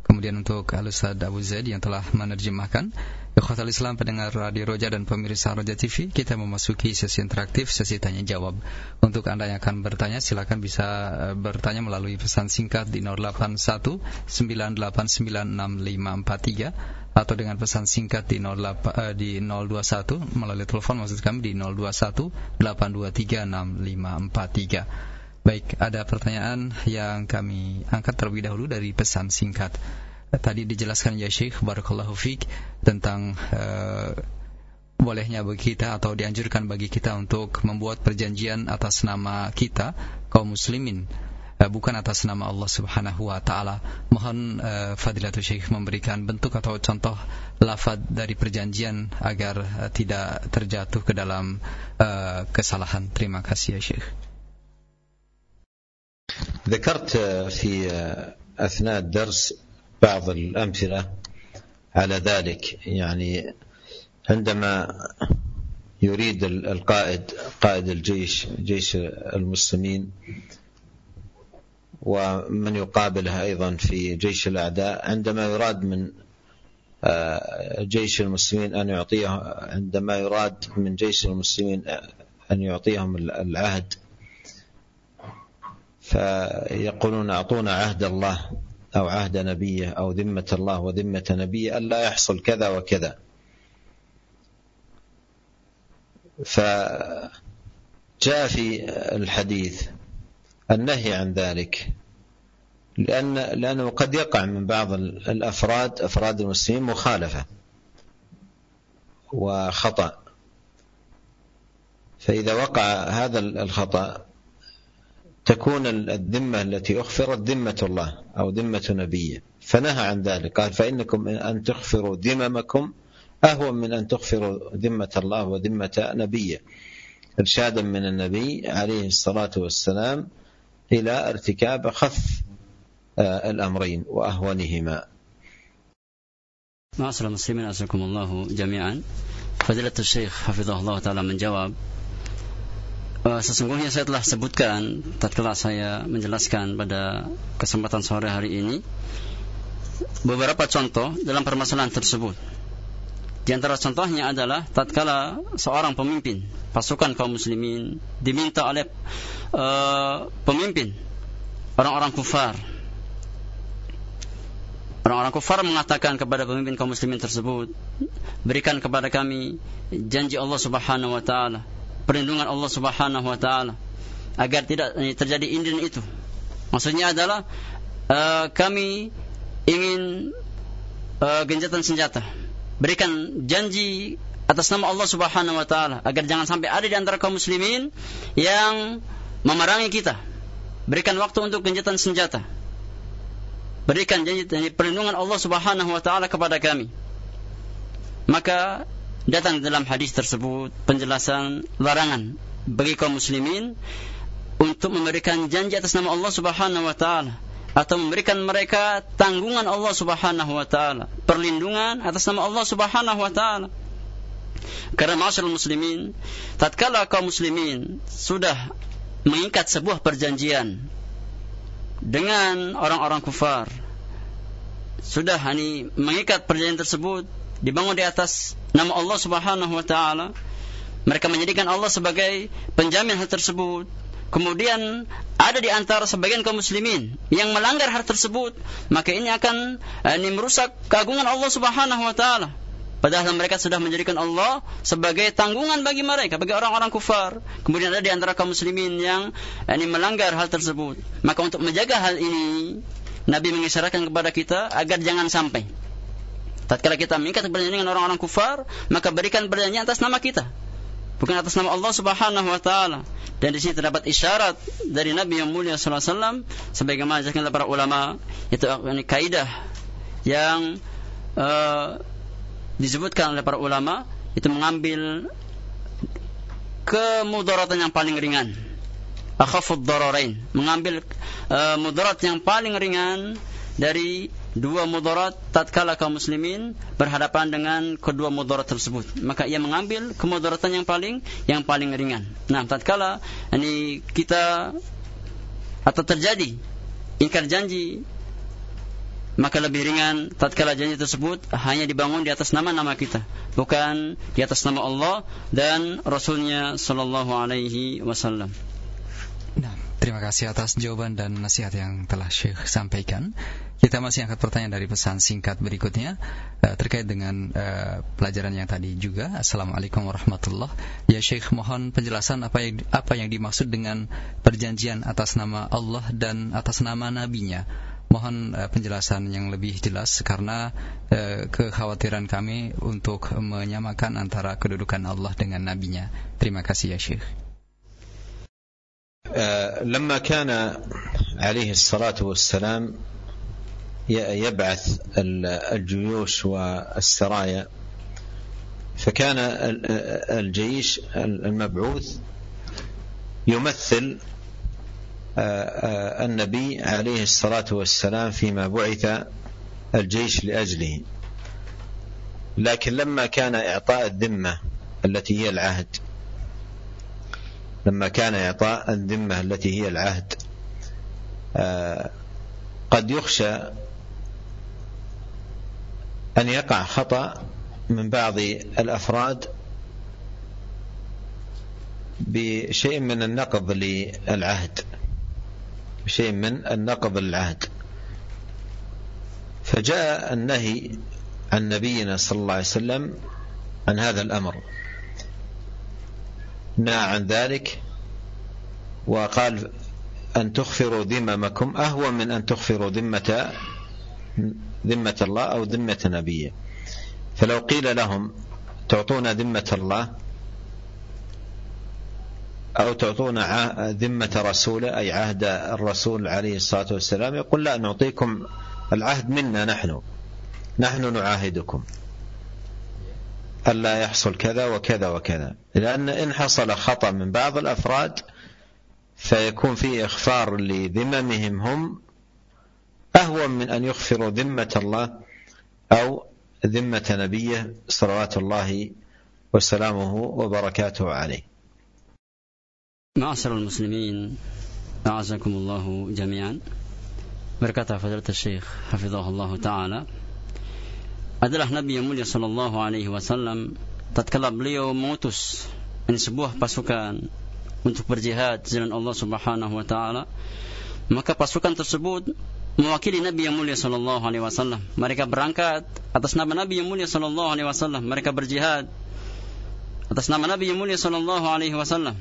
Kemudian untuk Al-Ustaz Abu Zaid yang telah menerjemahkan. Ikhwatal Islam, pendengar Radio Roja dan pemirsa Roja T V, kita memasuki sesi interaktif, sesi tanya jawab. Untuk Anda yang akan bertanya, silakan bisa bertanya melalui pesan singkat di nol delapan satu sembilan delapan sembilan enam lima empat tiga atau dengan pesan singkat di nol dua satu melalui telepon maksud kami di nol dua satu delapan dua tiga enam lima empat tiga. Baik, ada pertanyaan yang kami angkat terlebih dahulu dari pesan singkat. Tadi dijelaskan ya Syekh, barakallahu fiik, tentang uh, bolehnya bagi kita atau dianjurkan bagi kita untuk membuat perjanjian atas nama kita kaum muslimin, uh, bukan atas nama Allah Subhanahu wa taala. Mohon uh, Fadilatul Syekh memberikan bentuk atau contoh lafaz dari perjanjian agar uh, tidak terjatuh ke dalam uh, kesalahan. Terima kasih ya Syekh. ذكرت في أثناء الدرس بعض الأمثلة على ذلك. يعني عندما يريد القائد قائد الجيش جيش المسلمين ومن يقابله أيضا في جيش الأعداء، عندما يراد من جيش المسلمين أن يعطيه عندما يراد من جيش المسلمين أن يعطيهم العهد، فيقولون أعطونا عهد الله أو عهد نبيه أو ذمة الله وذمة نبيه ألا يحصل كذا وكذا. فجاء في الحديث النهي عن ذلك، لأن لأنه قد يقع من بعض الأفراد أفراد المسلمين مخالفة وخطأ، فإذا وقع هذا الخطأ تكون الذمة التي أخفرت ذمة الله أو ذمة نبيه، فنهى عن ذلك. قال فإنكم أن تخفروا ذممكم أهون من أن تخفروا ذمة الله وذمة نبيه، إرشادا من النبي عليه الصلاة والسلام إلى ارتكاب خف الأمرين وأهونهما. معاشر المسلمين أسعدكم الله جميعا. فضيلة الشيخ حفظه الله تعالى menjawab, sesungguhnya saya telah sebutkan tatkala saya menjelaskan pada kesempatan sore hari ini beberapa contoh dalam permasalahan tersebut. Di antara contohnya adalah tatkala seorang pemimpin pasukan kaum muslimin diminta oleh uh, pemimpin orang-orang kufar. Orang-orang kufar mengatakan kepada pemimpin kaum muslimin tersebut, berikan kepada kami janji Allah Subhanahu wa taala, perlindungan Allah Subhanahu wa taala, agar tidak terjadi ini dan itu. Maksudnya adalah uh, kami ingin uh, gencatan senjata. Berikan janji atas nama Allah Subhanahu wa taala agar jangan sampai ada di antara kaum muslimin yang memerangi kita. Berikan waktu untuk gencatan senjata. Berikan janji perlindungan Allah Subhanahu wa taala kepada kami. Maka datang dalam hadis tersebut penjelasan larangan bagi kaum muslimin untuk memberikan janji atas nama Allah Subhanahu wa taala atau memberikan mereka tanggungan Allah Subhanahu wa taala, perlindungan atas nama Allah Subhanahu wa taala. Karena ma'asyiral muslimin, tatkala kaum muslimin sudah mengikat sebuah perjanjian dengan orang-orang kufar, sudah hani mengikat perjanjian tersebut dibangun di atas nama Allah Subhanahu wa taala, mereka menjadikan Allah sebagai penjamin hal tersebut. Kemudian ada di antara sebagian kaum muslimin yang melanggar hal tersebut, maka ini akan ini merusak keagungan Allah Subhanahu wa taala. Padahal mereka sudah menjadikan Allah sebagai tanggungan bagi mereka, bagi orang-orang kufar. Kemudian ada di antara kaum muslimin yang ini melanggar hal tersebut. Maka untuk menjaga hal ini, Nabi mengisyaratkan kepada kita agar jangan sampai tatkala kita mengikat perjanjian dengan orang-orang kufar, maka berikan perjanjian atas nama kita, bukan atas nama Allah Subhanahu wa taala. Dan di sini terdapat isyarat dari Nabi yang mulia sallallahu alaihi wasallam sebagaimana dijelaskan oleh para ulama, itu ini kaidah yang uh, disebutkan oleh para ulama, itu mengambil kemudaratan yang paling ringan, akhafud dararain, mengambil uh, mudarat yang paling ringan dari dua mudarat tatkala kaum muslimin berhadapan dengan kedua mudarat tersebut, maka ia mengambil kemudaratan yang paling yang paling ringan. Nah, tatkala ini kita atau terjadi ingkar janji maka lebih ringan tatkala janji tersebut hanya dibangun di atas nama-nama kita, bukan di atas nama Allah dan Rasulnya sallallahu alaihi wasallam. Nah, terima kasih atas jawaban dan nasihat yang telah Syekh sampaikan. Kita masih angkat pertanyaan dari pesan singkat berikutnya uh, terkait dengan uh, pelajaran yang tadi juga. Assalamualaikum warahmatullahi wabarakatuh. Ya Syekh, mohon penjelasan apa yang, apa yang dimaksud dengan perjanjian atas nama Allah dan atas nama Nabi-Nya. Mohon uh, penjelasan yang lebih jelas karena uh, kekhawatiran kami untuk menyamakan antara kedudukan Allah dengan Nabi-Nya. Terima kasih ya Syekh. Uh, لما كان عليه الصلاة والسلام يبعث الجيوش والسرايا، فكان الجيش المبعوث يمثل النبي عليه الصلاة والسلام فيما بعث الجيش لأجله. لكن لما كان إعطاء الذمة التي هي العهد لما كان إعطاء الذمة التي هي العهد قد يخشى أن يقع خطأ من بعض الأفراد بشيء من النقض للعهد بشيء من النقض للعهد فجاء النهي عن نبينا صلى الله عليه وسلم عن هذا الأمر، نهى عن ذلك وقال أن تخفروا ذممكم أهون من أن تخفروا ذمة ذمة الله أو ذمة نبيه. فلو قيل لهم تعطون ذمة الله أو تعطون ذمة رسوله أي عهد الرسول عليه الصلاة والسلام، يقول لا، نعطيكم العهد منا نحن نحن نعاهدكم ألا يحصل كذا وكذا وكذا، لأن إن حصل خطأ من بعض الأفراد فيكون فيه إخفار لذممهم هم أهون من أن يغفروا ذمة الله أو ذمة نبيه صلوات الله وسلامه وبركاته عليه. معاشر المسلمين أعزكم الله جميعا. Berkata Fadilatul Syekh hafizahullah taala, adalah Nabi yang mulia sallallahu alaihi wasallam tatkala beliau mengutus ini sebuah pasukan untuk berjihad di jalan Allah Subhanahu wa taala, maka pasukan tersebut mewakili Nabi yang mulia sallallahu alaihi wasallam. Mereka berangkat atas nama Nabi yang mulia sallallahu alaihi wasallam, mereka berjihad atas nama Nabi yang mulia sallallahu alaihi wasallam.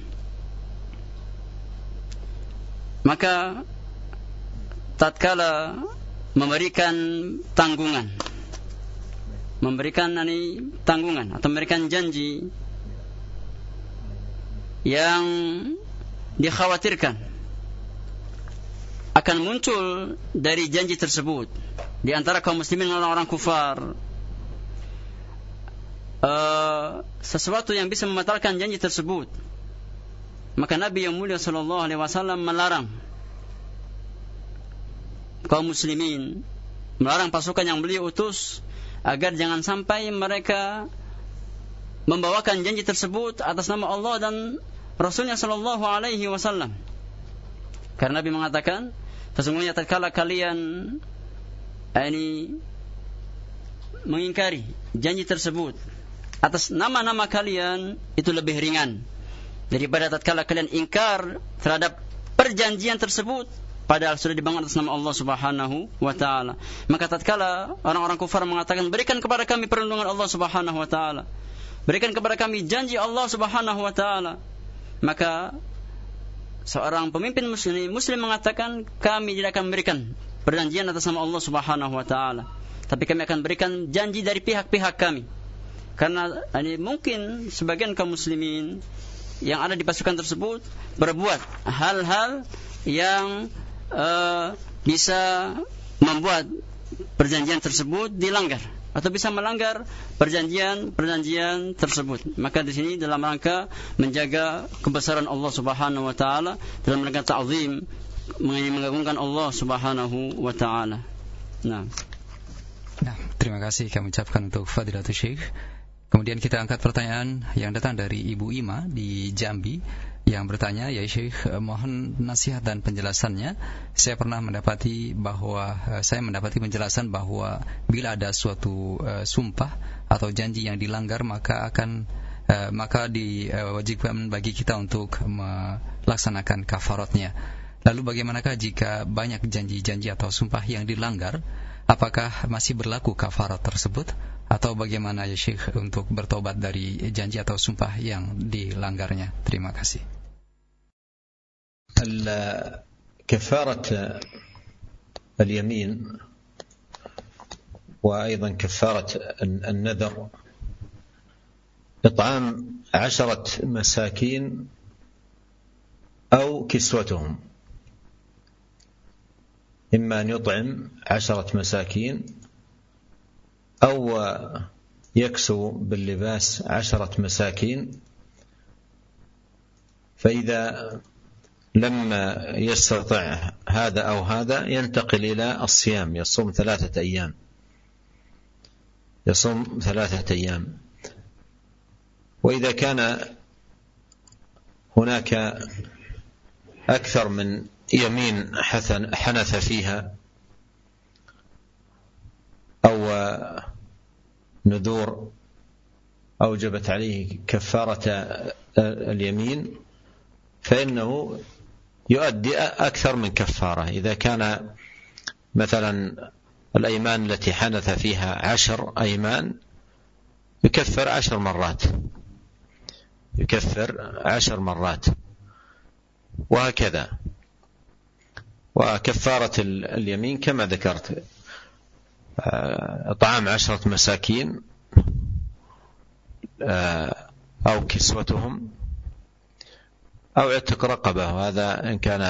Maka tatkala memberikan tanggungan memberikan ini tanggungan atau memberikan janji yang dikhawatirkan akan muncul dari janji tersebut di antara kaum muslimin dan orang-orang kufar, uh, sesuatu yang bisa membatalkan janji tersebut, maka Nabi yang mulia sallallahu alaihi wasallam melarang kaum muslimin, melarang pasukan yang beliau utus agar jangan sampai mereka membawakan janji tersebut atas nama Allah dan Rasulnya sallallahu alaihi wasallam. Karena Nabi mengatakan, sesungguhnya tatkala kalian ini mengingkari janji tersebut atas nama-nama kalian, itu lebih ringan daripada tatkala kalian ingkar terhadap perjanjian tersebut padahal sudah dibangun atas nama Allah Subhanahu wa taala. Maka tatkala orang-orang kufar mengatakan, berikan kepada kami perlindungan Allah Subhanahu wa taala, berikan kepada kami janji Allah Subhanahu wa taala, maka seorang pemimpin muslim, muslim mengatakan, kami tidak akan memberikan perjanjian atas nama Allah Subhanahu wa taala, tapi kami akan berikan janji dari pihak-pihak kami. Karena ini mungkin sebagian kaum muslimin yang ada di pasukan tersebut berbuat hal-hal yang uh, bisa membuat perjanjian tersebut dilanggar atau bisa melanggar perjanjian-perjanjian tersebut. Maka di sini dalam rangka menjaga kebesaran Allah Subhanahu wa taala, dalam rangka ta'zim, mengagungkan Allah Subhanahu wa taala. Nah. Nah, terima kasih kami ucapkan untuk Fadilatul Syekh. Kemudian kita angkat pertanyaan yang datang dari Ibu Ima di Jambi. yang bertanya, ya Syekh, mohon nasihat dan penjelasannya. Saya pernah mendapati bahwa saya mendapati penjelasan bahwa bila ada suatu uh, sumpah atau janji yang dilanggar, maka akan uh, maka diwajibkan bagi kita untuk melaksanakan kafaratnya. Lalu bagaimanakah jika banyak janji-janji atau sumpah yang dilanggar? Apakah masih berlaku kafarat tersebut? Atau bagaimana ya Syekh untuk bertobat dari janji atau sumpah yang dilanggarnya? Terima kasih. كفارة اليمين وأيضا كفارة النذر إطعام عشرة مساكين أو كسوتهم، إما أن يطعم عشرة مساكين أو يكسو باللباس عشرة مساكين. فإذا لما يستطع هذا أو هذا ينتقل إلى الصيام، يصوم ثلاثة أيام يصوم ثلاثة أيام. وإذا كان هناك أكثر من يمين حنث فيها أو نذور أوجبت عليه كفارة اليمين، فإنه يؤدي أكثر من كفارة. إذا كان مثلا الأيمان التي حنث فيها عشر أيمان يكفر عشر مرات يكفر عشر مرات وهكذا. وكفارة اليمين كما ذكرت إطعام عشرة مساكين أو كسوتهم أو عتق رقبة، وهذا إن كان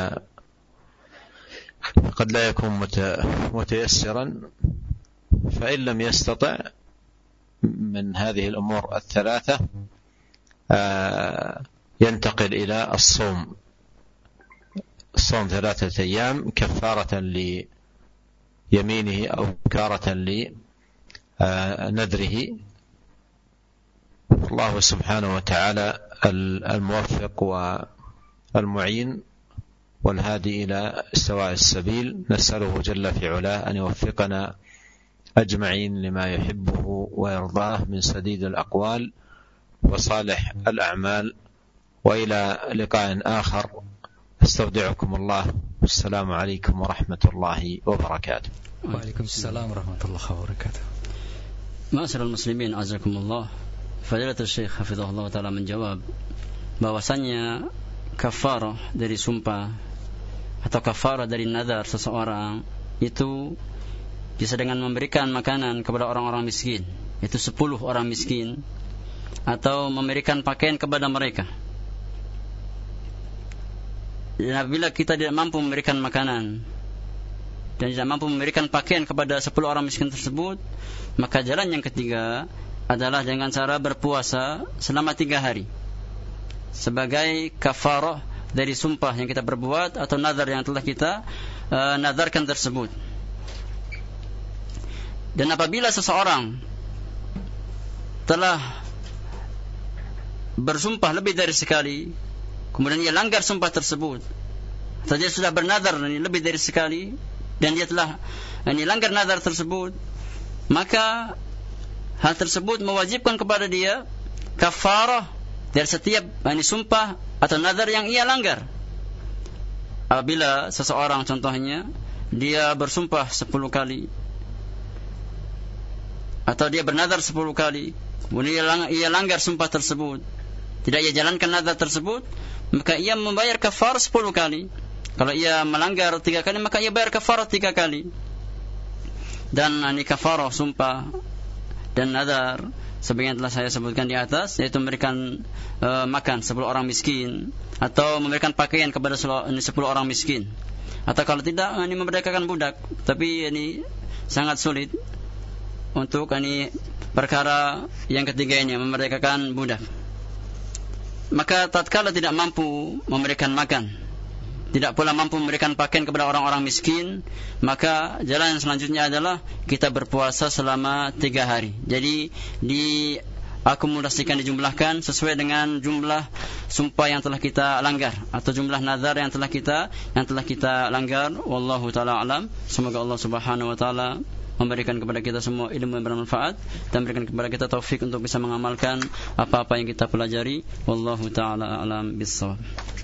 قد لا يكون متيسرا، فإن لم يستطع من هذه الأمور الثلاثة ينتقل إلى الصوم الصوم ثلاثة أيام كفارة ليمينه أو كفارة لنذره. الله سبحانه وتعالى الموفق والمعين والهادي إلى سواء السبيل، نسأله جل في علاه أن يوفقنا أجمعين لما يحبه ويرضاه من سديد الأقوال وصالح الأعمال. وإلى لقاء آخر، استودعكم الله، والسلام عليكم ورحمة الله وبركاته. وعليكم السلام ورحمة الله وبركاته. Ma'asyiral muslimin, azakumullah. Fadilatul Syekh hafizahullah taala menjawab bahwasanya kafarah dari sumpah atau kafarah dari nazar seseorang itu bisa dengan memberikan makanan kepada orang-orang miskin, itu sepuluh orang miskin, atau memberikan pakaian kepada mereka. Dan apabila kita tidak mampu memberikan makanan dan tidak mampu memberikan pakaian kepada sepuluh orang miskin tersebut, maka jalan yang ketiga adalah dengan cara berpuasa selama tiga hari sebagai kafarah dari sumpah yang kita berbuat atau nazar yang telah kita uh, nazarkan tersebut. Dan apabila seseorang telah bersumpah lebih dari sekali, kemudian ia langgar sumpah tersebut, atau dia sudah bernazar lebih dari sekali dan dia telah ini langgar nazar tersebut, maka hal tersebut mewajibkan kepada dia kafarah dari setiap ini sumpah atau nazar yang ia langgar. Apabila seseorang contohnya dia bersumpah sepuluh kali atau dia bernazar sepuluh kali, kemudian ia langgar sumpah tersebut, tidak ia jalankan nazar tersebut, maka ia membayar kafarah sepuluh kali. Kalau ia melanggar tiga kali, maka ia bayar kafarah tiga kali. Dan ini kafarah sumpah dan nazar sebagaimana telah saya sebutkan di atas, yaitu memberikan uh, makan sepuluh orang miskin, atau memberikan pakaian kepada sepuluh orang miskin, atau kalau tidak ini memerdekakan budak. Tapi ini sangat sulit untuk ini perkara yang ketiga ini, memerdekakan budak. Maka tatkala tidak mampu memberikan makan, tidak pula mampu memberikan pakaian kepada orang-orang miskin, maka jalan yang selanjutnya adalah kita berpuasa selama tiga hari. Jadi di akomodasikan, dijumlahkan sesuai dengan jumlah sumpah yang telah kita langgar atau jumlah nazar yang telah kita yang telah kita langgar. Wallahu taala alam. Semoga Allah Subhanahu wa taala memberikan kepada kita semua ilmu yang bermanfaat dan memberikan kepada kita taufik untuk bisa mengamalkan apa-apa yang kita pelajari. Wallahu taala alam bissawab.